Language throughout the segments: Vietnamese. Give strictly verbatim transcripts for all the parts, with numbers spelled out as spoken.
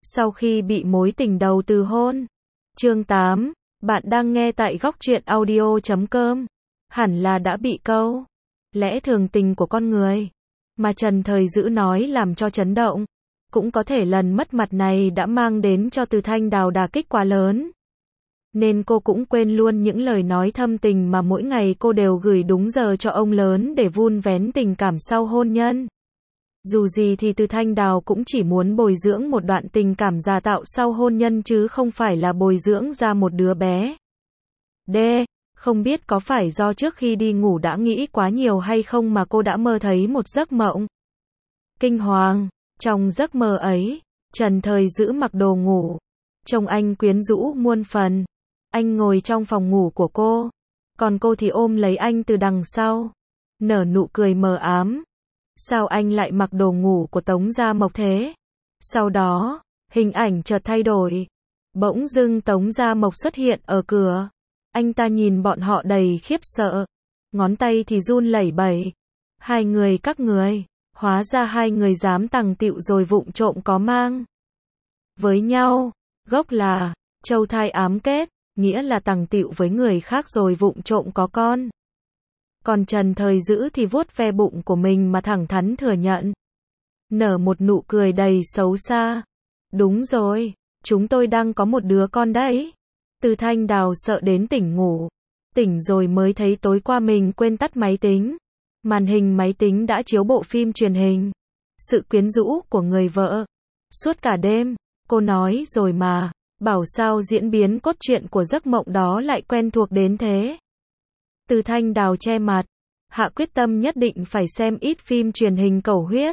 Sau khi bị mối tình đầu từ hôn. Chương tám. Bạn đang nghe tại góc truyện audio chấm com. Hẳn là đã bị câu lẽ thường tình của con người mà Trần Thời Dữ nói làm cho chấn động. Cũng có thể lần mất mặt này đã mang đến cho Từ Thanh Đào đả kích quá lớn. Nên cô cũng quên luôn những lời nói thâm tình mà mỗi ngày cô đều gửi đúng giờ cho ông lớn để vun vén tình cảm sau hôn nhân. Dù gì thì Từ Thanh Đào cũng chỉ muốn bồi dưỡng một đoạn tình cảm giả tạo sau hôn nhân chứ không phải là bồi dưỡng ra một đứa bé. D. Không biết có phải do trước khi đi ngủ đã nghĩ quá nhiều hay không mà cô đã mơ thấy một giấc mộng kinh hoàng. Trong giấc mơ ấy, Trần Thời Dữ mặc đồ ngủ. Trông anh quyến rũ muôn phần. Anh ngồi trong phòng ngủ của cô. Còn cô thì ôm lấy anh từ đằng sau. Nở nụ cười mờ ám. Sao anh lại mặc đồ ngủ của Tống Gia Mộc thế? Sau đó, hình ảnh chợt thay đổi. Bỗng dưng Tống Gia Mộc xuất hiện ở cửa. Anh ta nhìn bọn họ đầy khiếp sợ. Ngón tay thì run lẩy bẩy. Hai người các người. Hóa ra hai người dám tằng tịu rồi vụng trộm có mang với nhau. Gốc là châu thai ám kết, nghĩa là tằng tịu với người khác rồi vụng trộm có con. Còn Trần Thời Dữ thì vuốt ve bụng của mình mà thẳng thắn thừa nhận. Nở một nụ cười đầy xấu xa. Đúng rồi, chúng tôi đang có một đứa con đấy. Từ Thanh Đào sợ đến tỉnh ngủ. Tỉnh rồi mới thấy tối qua mình quên tắt máy tính. Màn hình máy tính đã chiếu bộ phim truyền hình. Sự quyến rũ của người vợ. Suốt cả đêm, cô nói rồi mà, bảo sao diễn biến cốt truyện của giấc mộng đó lại quen thuộc đến thế. Từ Thanh Đào che mặt, hạ quyết tâm nhất định phải xem ít phim truyền hình cẩu huyết.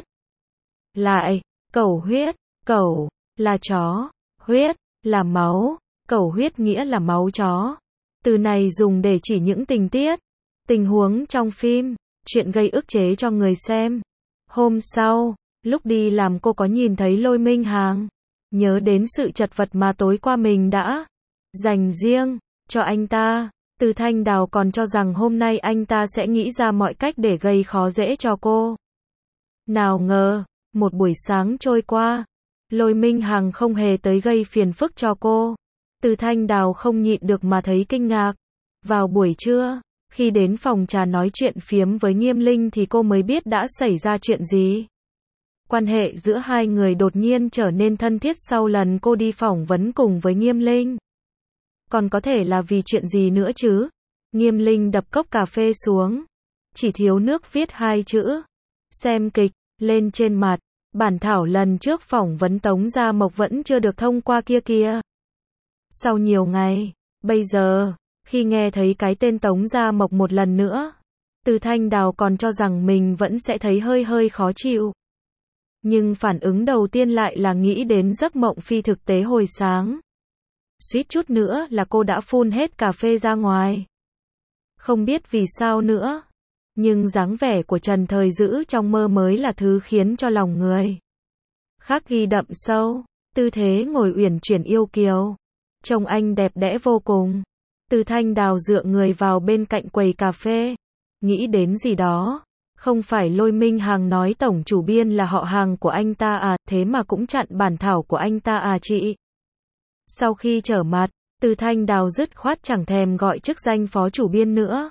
Lại, cẩu huyết, cẩu, là chó, huyết, là máu, cẩu huyết nghĩa là máu chó. Từ này dùng để chỉ những tình tiết, tình huống trong phim, chuyện gây ức chế cho người xem. Hôm sau, lúc đi làm cô có nhìn thấy Lôi Minh Hàng. Nhớ đến sự chật vật mà tối qua mình đã dành riêng cho anh ta. Từ Thanh Đào còn cho rằng hôm nay anh ta sẽ nghĩ ra mọi cách để gây khó dễ cho cô. Nào ngờ, một buổi sáng trôi qua, Lôi Minh Hằng không hề tới gây phiền phức cho cô. Từ Thanh Đào không nhịn được mà thấy kinh ngạc. Vào buổi trưa, khi đến phòng trà nói chuyện phiếm với Nghiêm Linh thì cô mới biết đã xảy ra chuyện gì. Quan hệ giữa hai người đột nhiên trở nên thân thiết sau lần cô đi phỏng vấn cùng với Nghiêm Linh. Còn có thể là vì chuyện gì nữa chứ? Nghiêm Linh đập cốc cà phê xuống. Chỉ thiếu nước viết hai chữ. Xem kịch, lên trên mặt. Bản thảo lần trước phỏng vấn Tống Gia Mộc vẫn chưa được thông qua kia kìa. Sau nhiều ngày, bây giờ, khi nghe thấy cái tên Tống Gia Mộc một lần nữa, Từ Thanh Đào còn cho rằng mình vẫn sẽ thấy hơi hơi khó chịu. Nhưng phản ứng đầu tiên lại là nghĩ đến giấc mộng phi thực tế hồi sáng. Suýt chút nữa là cô đã phun hết cà phê ra ngoài. Không biết vì sao nữa, nhưng dáng vẻ của Trần Thời Dữ trong mơ mới là thứ khiến cho lòng người khác ghi đậm sâu. Tư thế ngồi uyển chuyển yêu kiều, trông anh đẹp đẽ vô cùng. Từ Thanh Đào dựa người vào bên cạnh quầy cà phê, nghĩ đến gì đó. Không phải Lôi Minh Hằng nói tổng chủ biên là họ hàng của anh ta à, thế mà cũng chặn bản thảo của anh ta à chị. Sau khi trở mặt, Từ Thanh Đào dứt khoát chẳng thèm gọi chức danh phó chủ biên nữa.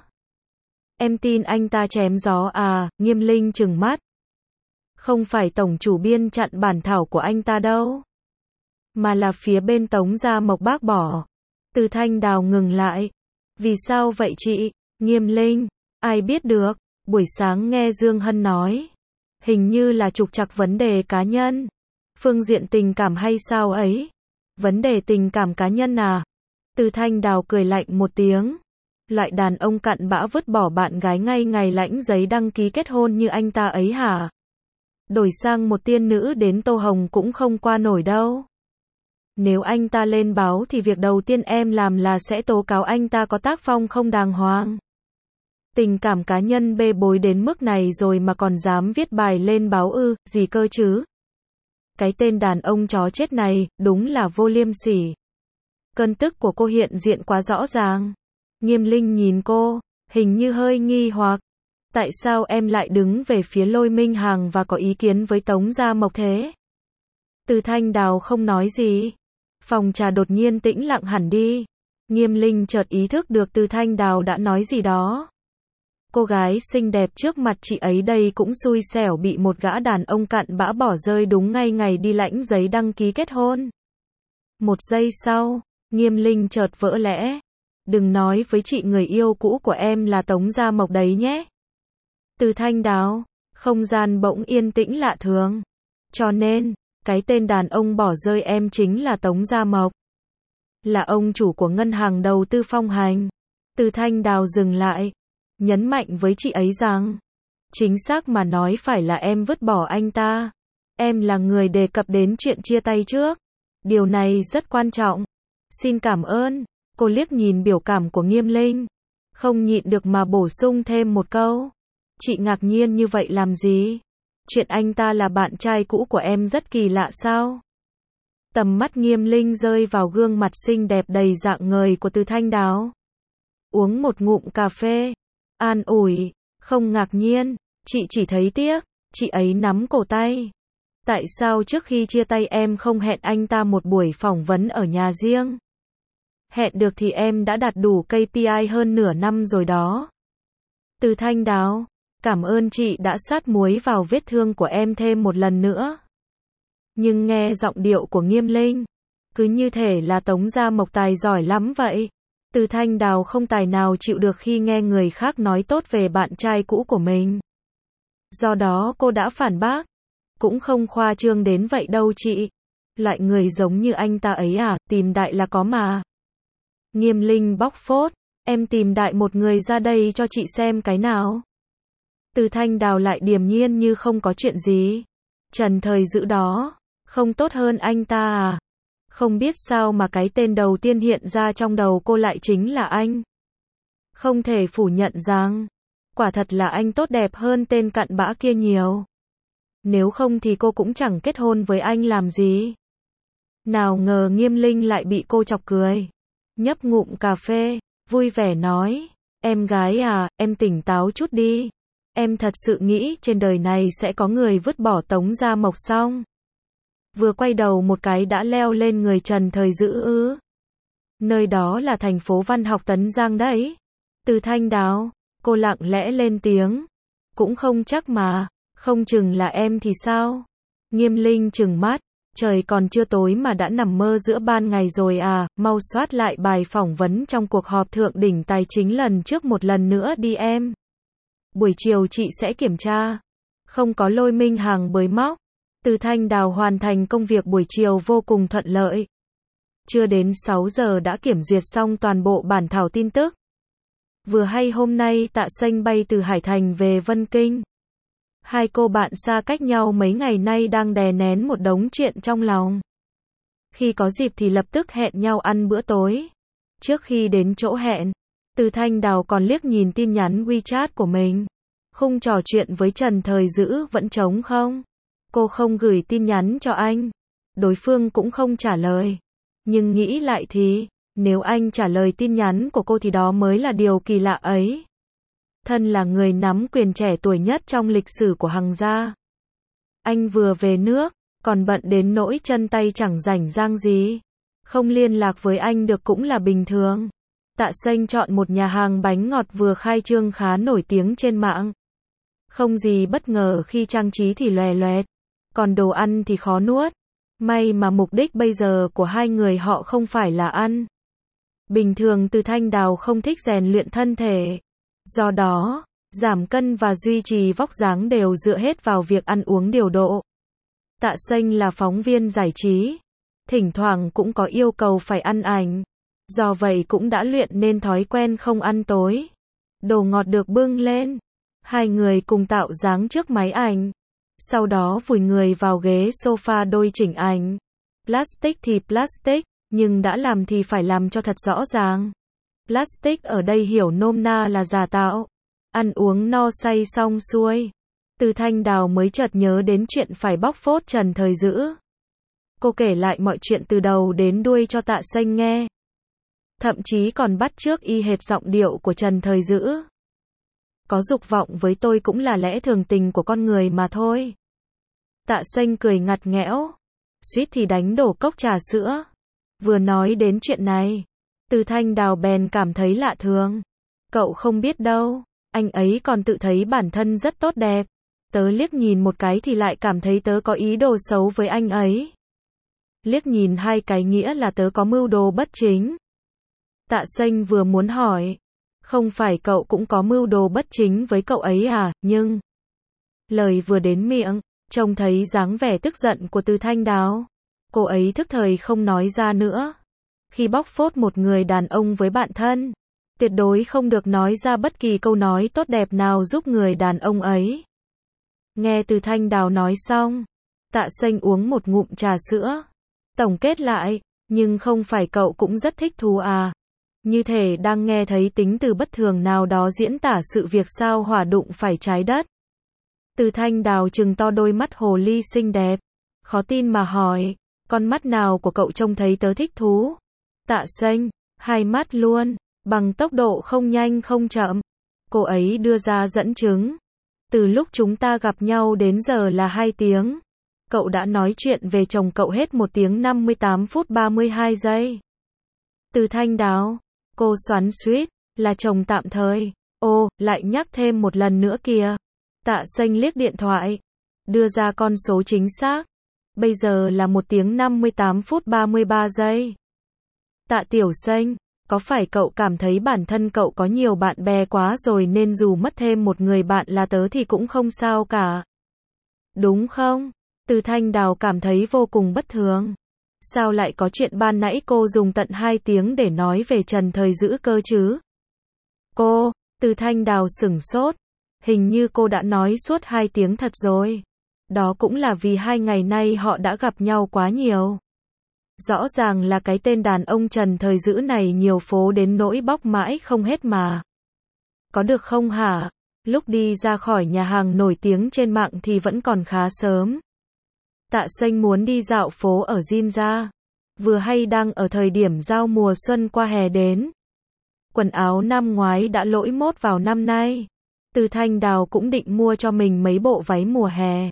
Em tin anh ta chém gió à? Nghiêm Linh trừng mắt. Không phải tổng chủ biên chặn bản thảo của anh ta đâu, mà là phía bên Tống Gia Mộc bác bỏ. Từ Thanh Đào ngừng lại. Vì sao vậy chị? Nghiêm Linh, ai biết được, buổi sáng nghe Dương Hân nói, hình như là trục trặc vấn đề cá nhân, phương diện tình cảm hay sao ấy. Vấn đề tình cảm cá nhân à? Từ Thanh Đào cười lạnh một tiếng. Loại đàn ông cặn bã vứt bỏ bạn gái ngay ngày lãnh giấy đăng ký kết hôn như anh ta ấy hả? Đổi sang một tiên nữ đến Tô Hồng cũng không qua nổi đâu. Nếu anh ta lên báo thì việc đầu tiên em làm là sẽ tố cáo anh ta có tác phong không đàng hoàng. Tình cảm cá nhân bê bối đến mức này rồi mà còn dám viết bài lên báo ư, gì cơ chứ? Cái tên đàn ông chó chết này, đúng là vô liêm sỉ. Cơn tức của cô hiện diện quá rõ ràng. Nghiêm Linh nhìn cô, hình như hơi nghi hoặc. Tại sao em lại đứng về phía Lôi Minh Hằng và có ý kiến với Tống Gia Mộc thế? Từ Thanh Đào không nói gì. Phòng trà đột nhiên tĩnh lặng hẳn đi. Nghiêm Linh chợt ý thức được Từ Thanh Đào đã nói gì đó. Cô gái xinh đẹp trước mặt chị ấy đây cũng xui xẻo bị một gã đàn ông cặn bã bỏ rơi đúng ngay ngày đi lãnh giấy đăng ký kết hôn. Một giây sau, Nghiêm Linh chợt vỡ lẽ. Đừng nói với chị người yêu cũ của em là Tống Gia Mộc đấy nhé. Từ Thanh Đào, không gian bỗng yên tĩnh lạ thường. Cho nên, cái tên đàn ông bỏ rơi em chính là Tống Gia Mộc. Là ông chủ của ngân hàng đầu tư Phong Hành. Từ Thanh Đào dừng lại, nhấn mạnh với chị ấy rằng, chính xác mà nói phải là em vứt bỏ anh ta. Em là người đề cập đến chuyện chia tay trước. Điều này rất quan trọng. Xin cảm ơn. Cô liếc nhìn biểu cảm của Nghiêm Linh, không nhịn được mà bổ sung thêm một câu. Chị ngạc nhiên như vậy làm gì? Chuyện anh ta là bạn trai cũ của em rất kỳ lạ sao? Tầm mắt Nghiêm Linh rơi vào gương mặt xinh đẹp đầy rạng ngời của Từ Thanh Đào. Uống một ngụm cà phê. An ủi, không ngạc nhiên, chị chỉ thấy tiếc. Chị ấy nắm cổ tay. Tại sao trước khi chia tay em không hẹn anh ta một buổi phỏng vấn ở nhà riêng? Hẹn được thì em đã đạt đủ ca pê i hơn nửa năm rồi đó. Từ Thanh Đào, cảm ơn chị đã sát muối vào vết thương của em thêm một lần nữa. Nhưng nghe giọng điệu của Nghiêm Linh, cứ như thể là Tống Gia Mộc tài giỏi lắm vậy. Từ Thanh Đào không tài nào chịu được khi nghe người khác nói tốt về bạn trai cũ của mình. Do đó cô đã phản bác. Cũng không khoa trương đến vậy đâu chị. Loại người giống như anh ta ấy à, tìm đại là có mà. Nghiêm Linh bóc phốt, em tìm đại một người ra đây cho chị xem cái nào. Từ Thanh Đào lại điềm nhiên như không có chuyện gì. Trần Thời Dữ đó, không tốt hơn anh ta à? Không biết sao mà cái tên đầu tiên hiện ra trong đầu cô lại chính là anh. Không thể phủ nhận rằng, quả thật là anh tốt đẹp hơn tên cặn bã kia nhiều. Nếu không thì cô cũng chẳng kết hôn với anh làm gì. Nào ngờ Nghiêm Linh lại bị cô chọc cười. Nhấp ngụm cà phê, vui vẻ nói, em gái à, em tỉnh táo chút đi. Em thật sự nghĩ trên đời này sẽ có người vứt bỏ Tống Gia Mộc xong. Vừa quay đầu một cái đã leo lên người Trần Thời Dữ ư. Nơi đó là thành phố văn học Tấn Giang đấy. Từ Thanh Đào, cô lặng lẽ lên tiếng. Cũng không chắc mà, không chừng là em thì sao? Nghiêm Linh trừng mắt. Trời còn chưa tối mà đã nằm mơ giữa ban ngày rồi à, mau soát lại bài phỏng vấn trong cuộc họp thượng đỉnh tài chính lần trước một lần nữa đi em. Buổi chiều chị sẽ kiểm tra. Không có lôi minh hàng bới móc. Từ Thanh Đào hoàn thành công việc buổi chiều vô cùng thuận lợi. Chưa đến sáu giờ đã kiểm duyệt xong toàn bộ bản thảo tin tức. Vừa hay hôm nay Tạ Xanh bay từ Hải Thành về Vân Kinh. Hai cô bạn xa cách nhau mấy ngày nay đang đè nén một đống chuyện trong lòng. Khi có dịp thì lập tức hẹn nhau ăn bữa tối. Trước khi đến chỗ hẹn, Từ Thanh Đào còn liếc nhìn tin nhắn WeChat của mình. Khung trò chuyện với Trần Thời Dữ vẫn trống không? Cô không gửi tin nhắn cho anh. Đối phương cũng không trả lời. Nhưng nghĩ lại thì, nếu anh trả lời tin nhắn của cô thì đó mới là điều kỳ lạ ấy. Thân là người nắm quyền trẻ tuổi nhất trong lịch sử của Hằng gia. Anh vừa về nước, còn bận đến nỗi chân tay chẳng rảnh rang gì. Không liên lạc với anh được cũng là bình thường. Tạ Xanh chọn một nhà hàng bánh ngọt vừa khai trương khá nổi tiếng trên mạng. Không gì bất ngờ khi trang trí thì lòe loẹt, còn đồ ăn thì khó nuốt. May mà mục đích bây giờ của hai người họ không phải là ăn. Bình thường Từ Thanh Đào không thích rèn luyện thân thể. Do đó, giảm cân và duy trì vóc dáng đều dựa hết vào việc ăn uống điều độ. Tạ Xanh là phóng viên giải trí. Thỉnh thoảng cũng có yêu cầu phải ăn ảnh. Do vậy cũng đã luyện nên thói quen không ăn tối. Đồ ngọt được bưng lên. Hai người cùng tạo dáng trước máy ảnh. Sau đó vùi người vào ghế sofa đôi chỉnh ảnh. Plastic thì plastic, nhưng đã làm thì phải làm cho thật rõ ràng. Plastic ở đây hiểu nôm na là giả tạo. Ăn uống no say xong xuôi. Từ Thanh Đào mới chợt nhớ đến chuyện phải bóc phốt Trần Thời Dữ. Cô kể lại mọi chuyện từ đầu đến đuôi cho Tạ Xanh nghe. Thậm chí còn bắt chước y hệt giọng điệu của Trần Thời Dữ. Có dục vọng với tôi cũng là lẽ thường tình của con người mà thôi. Tạ Xanh cười ngặt nghẽo. suýt thì đánh đổ cốc trà sữa. Vừa nói đến chuyện này, Từ Thanh Đào bèn cảm thấy lạ thường. Cậu không biết đâu, anh ấy còn tự thấy bản thân rất tốt đẹp. Tớ liếc nhìn một cái thì lại cảm thấy tớ có ý đồ xấu với anh ấy. Liếc nhìn hai cái nghĩa là tớ có mưu đồ bất chính. Tạ Sênh vừa muốn hỏi, không phải cậu cũng có mưu đồ bất chính với cậu ấy à, nhưng... Lời vừa đến miệng, trông thấy dáng vẻ tức giận của Từ Thanh Đào. Cô ấy thức thời không nói ra nữa. Khi bóc phốt một người đàn ông với bạn thân, tuyệt đối không được nói ra bất kỳ câu nói tốt đẹp nào giúp người đàn ông ấy. Nghe Từ Thanh Đào nói xong, Tạ Sênh uống một ngụm trà sữa. Tổng kết lại, nhưng không phải cậu cũng rất thích thú à? Như thể đang nghe thấy tính từ bất thường nào đó diễn tả sự việc sao hỏa đụng phải trái đất. Từ Thanh Đào trừng to đôi mắt hồ ly xinh đẹp, khó tin mà hỏi, con mắt nào của cậu trông thấy tớ thích thú? Tạ Sênh, hai mắt luôn, bằng tốc độ không nhanh không chậm. Cô ấy đưa ra dẫn chứng. Từ lúc chúng ta gặp nhau đến giờ là hai tiếng. Cậu đã nói chuyện về chồng cậu hết một tiếng năm mươi tám phút ba mươi hai giây. Từ Thanh Đào, cô xoắn xuýt, là chồng tạm thời. Ô, lại nhắc thêm một lần nữa kìa. Tạ Sênh liếc điện thoại, đưa ra con số chính xác. Bây giờ là một tiếng năm mươi tám phút ba mươi ba giây. Tạ Tiểu Sênh, có phải cậu cảm thấy bản thân cậu có nhiều bạn bè quá rồi nên dù mất thêm một người bạn là tớ thì cũng không sao cả? Đúng không? Từ Thanh Đào cảm thấy vô cùng bất thường. Sao lại có chuyện ban nãy cô dùng tận hai tiếng để nói về Trần Thời Dữ cơ chứ? Cô, Từ Thanh Đào sửng sốt. Hình như cô đã nói suốt hai tiếng thật rồi. Đó cũng là vì hai ngày nay họ đã gặp nhau quá nhiều. Rõ ràng là cái tên đàn ông Trần Thời Dữ này nhiều phố đến nỗi bóc mãi không hết mà. Có được không hả? Lúc đi ra khỏi nhà hàng nổi tiếng trên mạng thì vẫn còn khá sớm. Tạ Sênh muốn đi dạo phố ở Jinja. Vừa hay đang ở thời điểm giao mùa xuân qua hè đến. Quần áo năm ngoái đã lỗi mốt vào năm nay. Từ Thanh Đào cũng định mua cho mình mấy bộ váy mùa hè.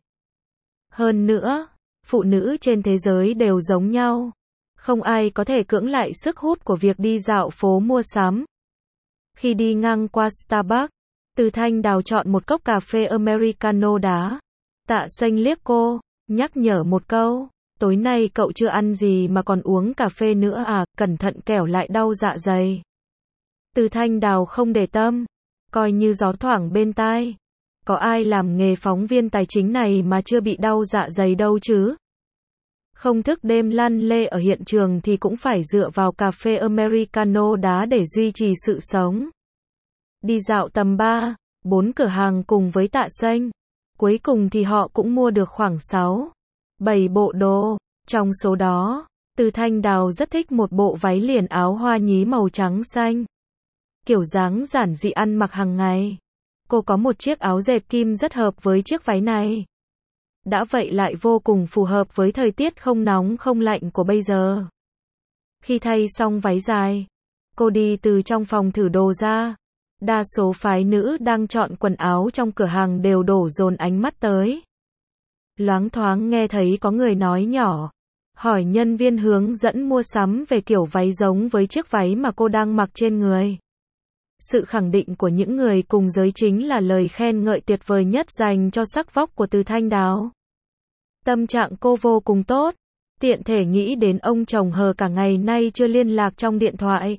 Hơn nữa, phụ nữ trên thế giới đều giống nhau. Không ai có thể cưỡng lại sức hút của việc đi dạo phố mua sắm. Khi đi ngang qua Starbucks, Từ Thanh Đào chọn một cốc cà phê Americano đá. Tạ Sênh liếc cô, nhắc nhở một câu, tối nay cậu chưa ăn gì mà còn uống cà phê nữa à, cẩn thận kẻo lại đau dạ dày. Từ Thanh Đào không để tâm, coi như gió thoảng bên tai. Có ai làm nghề phóng viên tài chính này mà chưa bị đau dạ dày đâu chứ? Không thức đêm lăn lê ở hiện trường thì cũng phải dựa vào cà phê Americano đá để duy trì sự sống. Đi dạo tầm ba, bốn cửa hàng cùng với Tạ Sênh. Cuối cùng thì họ cũng mua được khoảng sáu, bảy bộ đồ. Trong số đó, Từ Thanh Đào rất thích một bộ váy liền áo hoa nhí màu trắng xanh. Kiểu dáng giản dị ăn mặc hàng ngày. Cô có một chiếc áo dệt kim rất hợp với chiếc váy này. Đã vậy lại vô cùng phù hợp với thời tiết không nóng không lạnh của bây giờ. Khi thay xong váy dài, cô đi từ trong phòng thử đồ ra. Đa số phái nữ đang chọn quần áo trong cửa hàng đều đổ dồn ánh mắt tới. Loáng thoáng nghe thấy có người nói nhỏ, hỏi nhân viên hướng dẫn mua sắm về kiểu váy giống với chiếc váy mà cô đang mặc trên người. Sự khẳng định của những người cùng giới chính là lời khen ngợi tuyệt vời nhất dành cho sắc vóc của Từ Thanh Đào. Tâm trạng cô vô cùng tốt, tiện thể nghĩ đến ông chồng hờ cả ngày nay chưa liên lạc trong điện thoại.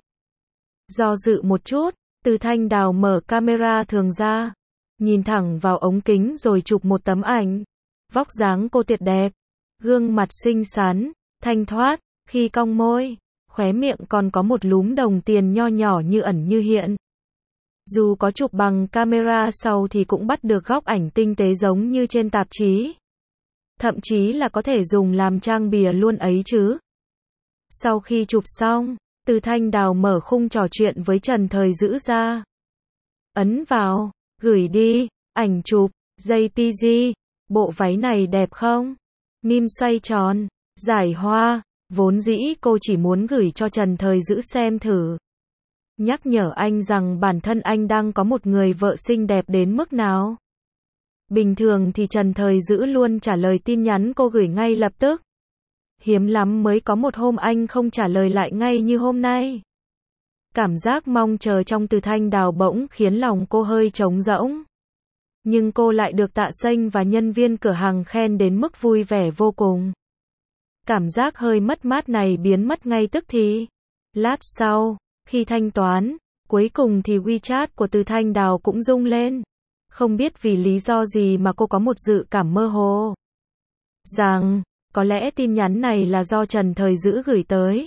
Do dự một chút, Từ Thanh Đào mở camera thường ra, nhìn thẳng vào ống kính rồi chụp một tấm ảnh. Vóc dáng cô tuyệt đẹp, gương mặt xinh xắn, thanh thoát, khi cong môi, khóe miệng còn có một lúm đồng tiền nho nhỏ như ẩn như hiện. Dù có chụp bằng camera sau thì cũng bắt được góc ảnh tinh tế giống như trên tạp chí. Thậm chí là có thể dùng làm trang bìa luôn ấy chứ. Sau khi chụp xong, Từ Thanh Đào mở khung trò chuyện với Trần Thời Dữ ra. Ấn vào, gửi đi, ảnh chụp, gi pê giê, bộ váy này đẹp không? Mím xoay tròn, giải hoa, vốn dĩ cô chỉ muốn gửi cho Trần Thời Dữ xem thử. Nhắc nhở anh rằng bản thân anh đang có một người vợ xinh đẹp đến mức nào. Bình thường thì Trần Thời Dữ luôn trả lời tin nhắn cô gửi ngay lập tức. Hiếm lắm mới có một hôm anh không trả lời lại ngay như hôm nay. Cảm giác mong chờ trong Từ Thanh Đào bỗng khiến lòng cô hơi trống rỗng. Nhưng cô lại được Tạ Xanh và nhân viên cửa hàng khen đến mức vui vẻ vô cùng. Cảm giác hơi mất mát này biến mất ngay tức thì. Lát sau, khi thanh toán, cuối cùng thì WeChat của Từ Thanh Đào cũng rung lên. Không biết vì lý do gì mà cô có một dự cảm mơ hồ. Rằng, có lẽ tin nhắn này là do Trần Thời Dữ gửi tới.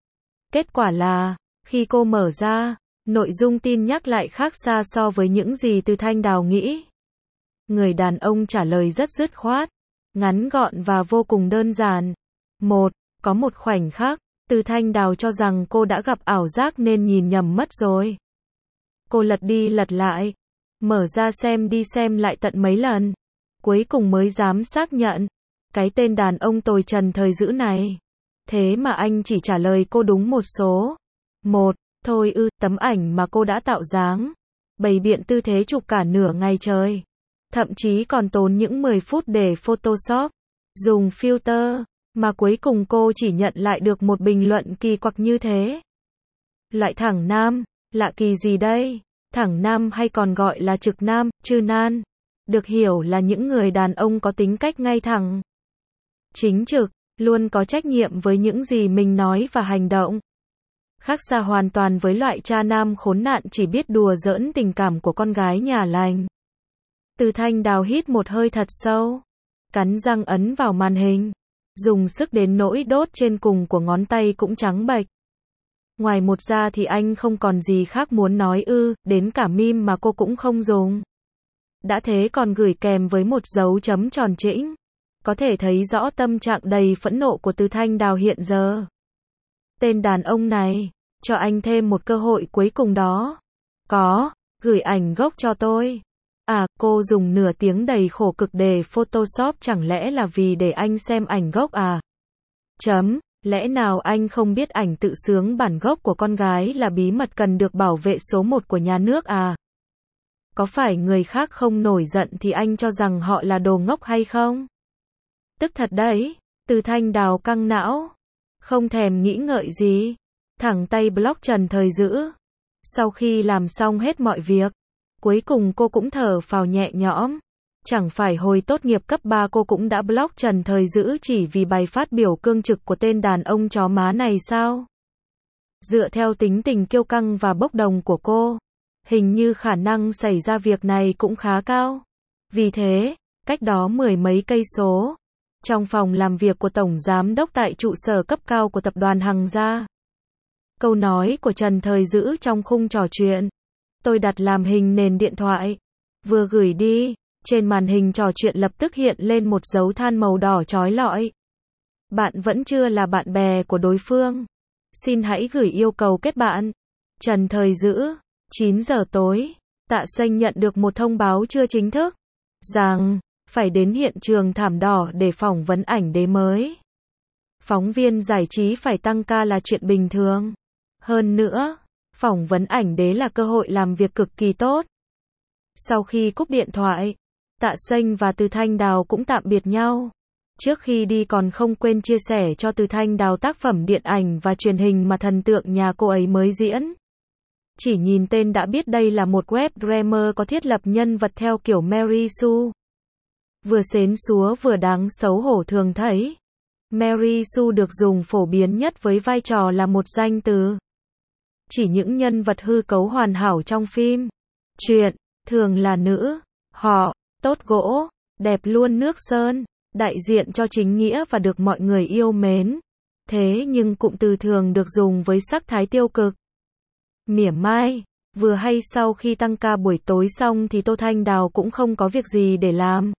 Kết quả là, khi cô mở ra, nội dung tin nhắc lại khác xa so với những gì Từ Thanh Đào nghĩ. Người đàn ông trả lời rất dứt khoát, ngắn gọn và vô cùng đơn giản. Một, có một khoảnh khắc, Từ Thanh Đào cho rằng cô đã gặp ảo giác nên nhìn nhầm mất rồi. Cô lật đi lật lại, mở ra xem đi xem lại tận mấy lần, cuối cùng mới dám xác nhận. Cái tên đàn ông tồi Trần Thời Dữ này. Thế mà anh chỉ trả lời cô đúng một số. Một, thôi ư, tấm ảnh mà cô đã tạo dáng. Bày biện tư thế chụp cả nửa ngày trời. Thậm chí còn tốn những mười phút để Photoshop, dùng filter, mà cuối cùng cô chỉ nhận lại được một bình luận kỳ quặc như thế. Loại thẳng nam, lạ kỳ gì đây? Thẳng nam hay còn gọi là trực nam, trư nan, được hiểu là những người đàn ông có tính cách ngay thẳng, chính trực, luôn có trách nhiệm với những gì mình nói và hành động. Khác xa hoàn toàn với loại cha nam khốn nạn chỉ biết đùa giỡn tình cảm của con gái nhà lành. Từ Thanh Đào hít một hơi thật sâu, cắn răng ấn vào màn hình, dùng sức đến nỗi đốt trên cùng của ngón tay cũng trắng bệch. Ngoài một ra thì anh không còn gì khác muốn nói ư, đến cả meme mà cô cũng không dùng. Đã thế còn gửi kèm với một dấu chấm tròn chỉnh. Có thể thấy rõ tâm trạng đầy phẫn nộ của Từ Thanh Đào hiện giờ. Tên đàn ông này, cho anh thêm một cơ hội cuối cùng đó. Có, gửi ảnh gốc cho tôi. À, cô dùng nửa tiếng đầy khổ cực để Photoshop chẳng lẽ là vì để anh xem ảnh gốc à? Chấm, lẽ nào anh không biết ảnh tự sướng bản gốc của con gái là bí mật cần được bảo vệ số một của nhà nước à? Có phải người khác không nổi giận thì anh cho rằng họ là đồ ngốc hay không? Tức thật đấy, Từ Thanh Đào căng não, không thèm nghĩ ngợi gì, thẳng tay block Trần Thời Dữ. Sau khi làm xong hết mọi việc, cuối cùng cô cũng thở phào nhẹ nhõm. Chẳng phải hồi tốt nghiệp cấp ba cô cũng đã block Trần Thời Dữ chỉ vì bài phát biểu cương trực của tên đàn ông chó má này sao? Dựa theo tính tình kiêu căng và bốc đồng của cô, hình như khả năng xảy ra việc này cũng khá cao. Vì thế, cách đó mười mấy cây số, trong phòng làm việc của Tổng Giám đốc tại trụ sở cấp cao của tập đoàn Hằng Gia. Câu nói của Trần Thời Dữ trong khung trò chuyện. Tôi đặt làm hình nền điện thoại. Vừa gửi đi, trên màn hình trò chuyện lập tức hiện lên một dấu than màu đỏ chói lọi. Bạn vẫn chưa là bạn bè của đối phương. Xin hãy gửi yêu cầu kết bạn. Trần Thời Dữ, chín giờ tối, Tạ Xanh nhận được một thông báo chưa chính thức. Rằng, phải đến hiện trường thảm đỏ để phỏng vấn ảnh đế mới. Phóng viên giải trí phải tăng ca là chuyện bình thường. Hơn nữa, phỏng vấn ảnh đế là cơ hội làm việc cực kỳ tốt. Sau khi cúp điện thoại, Tạ Xanh và Từ Thanh Đào cũng tạm biệt nhau. Trước khi đi còn không quên chia sẻ cho Từ Thanh Đào tác phẩm điện ảnh và truyền hình mà thần tượng nhà cô ấy mới diễn. Chỉ nhìn tên đã biết đây là một web drama có thiết lập nhân vật theo kiểu Mary Sue. Vừa xến xúa vừa đáng xấu hổ thường thấy. Mary Sue được dùng phổ biến nhất với vai trò là một danh từ. Chỉ những nhân vật hư cấu hoàn hảo trong phim, truyện, thường là nữ, họ, tốt gỗ, đẹp luôn nước sơn, đại diện cho chính nghĩa và được mọi người yêu mến. Thế nhưng cụm từ thường được dùng với sắc thái tiêu cực. Mỉa mai, vừa hay sau khi tăng ca buổi tối xong thì Tô Thanh Đào cũng không có việc gì để làm.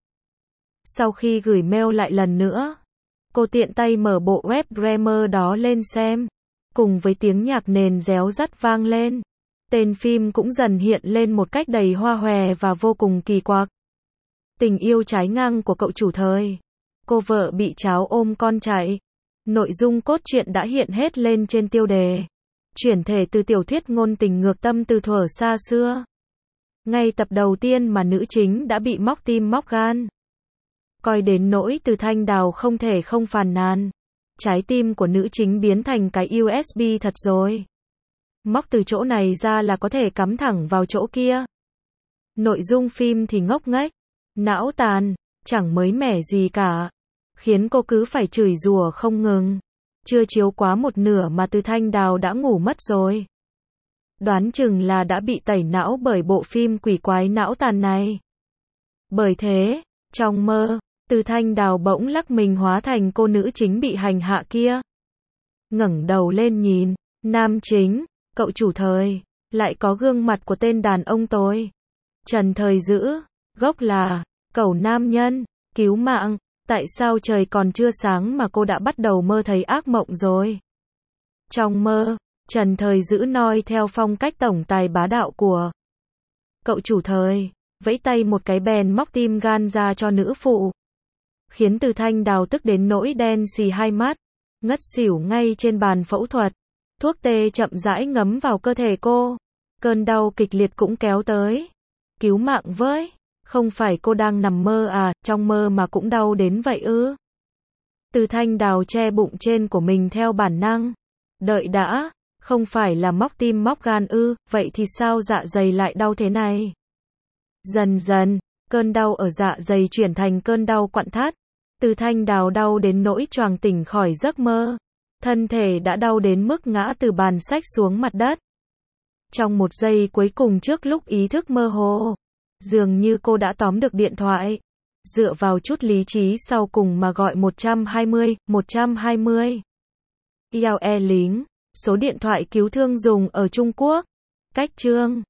Sau khi gửi mail lại lần nữa, cô tiện tay mở bộ web drama đó lên xem. Cùng với tiếng nhạc nền réo rắt vang lên, tên phim cũng dần hiện lên một cách đầy hoa hòe và vô cùng kỳ quặc. Tình yêu trái ngang của cậu chủ thời. Cô vợ bị cháo ôm con chạy. Nội dung cốt truyện đã hiện hết lên trên tiêu đề. Chuyển thể từ tiểu thuyết ngôn tình ngược tâm từ thuở xa xưa. Ngay tập đầu tiên mà nữ chính đã bị móc tim móc gan. Coi đến nỗi Từ Thanh Đào không thể không phàn nàn. trái tim của nữ chính biến thành cái u ét bê thật rồi. Móc từ chỗ này ra là có thể cắm thẳng vào chỗ kia. Nội dung phim thì ngốc nghếch, não tàn, chẳng mới mẻ gì cả, khiến cô cứ phải chửi rủa không ngừng. Chưa chiếu quá một nửa mà Từ Thanh Đào đã ngủ mất rồi. Đoán chừng là đã bị tẩy não bởi bộ phim quỷ quái não tàn này. Bởi thế, trong mơ, Từ Thanh Đào bỗng lắc mình hóa thành cô nữ chính bị hành hạ kia. Ngẩng đầu lên nhìn, nam chính, cậu chủ thời, lại có gương mặt của tên đàn ông tôi. Trần Thời Dữ, gốc là, cẩu nam nhân, cứu mạng, tại sao trời còn chưa sáng mà cô đã bắt đầu mơ thấy ác mộng rồi? Trong mơ, Trần Thời Dữ noi theo phong cách tổng tài bá đạo của cậu chủ thời, vẫy tay một cái bèn móc tim gan ra cho nữ phụ. Khiến Từ Thanh Đào tức đến nỗi đen xì hai mắt, ngất xỉu ngay trên bàn phẫu thuật. Thuốc tê chậm rãi ngấm vào cơ thể cô. Cơn đau kịch liệt cũng kéo tới. Cứu mạng với, không phải cô đang nằm mơ à, trong mơ mà cũng đau đến vậy ư? Từ Thanh Đào che bụng trên của mình theo bản năng. Đợi đã, không phải là móc tim móc gan ư, vậy thì sao dạ dày lại đau thế này? Dần dần, cơn đau ở dạ dày chuyển thành cơn đau quặn thắt. Từ Thanh Đào đau đến nỗi choàng tỉnh khỏi giấc mơ. Thân thể đã đau đến mức ngã từ bàn sách xuống mặt đất. Trong một giây cuối cùng trước lúc ý thức mơ hồ, dường như cô đã tóm được điện thoại. Dựa vào chút lý trí sau cùng mà gọi một trăm hai mươi, một trăm hai mươi. Yao E lính, số điện thoại cứu thương dùng ở Trung Quốc. Cách chương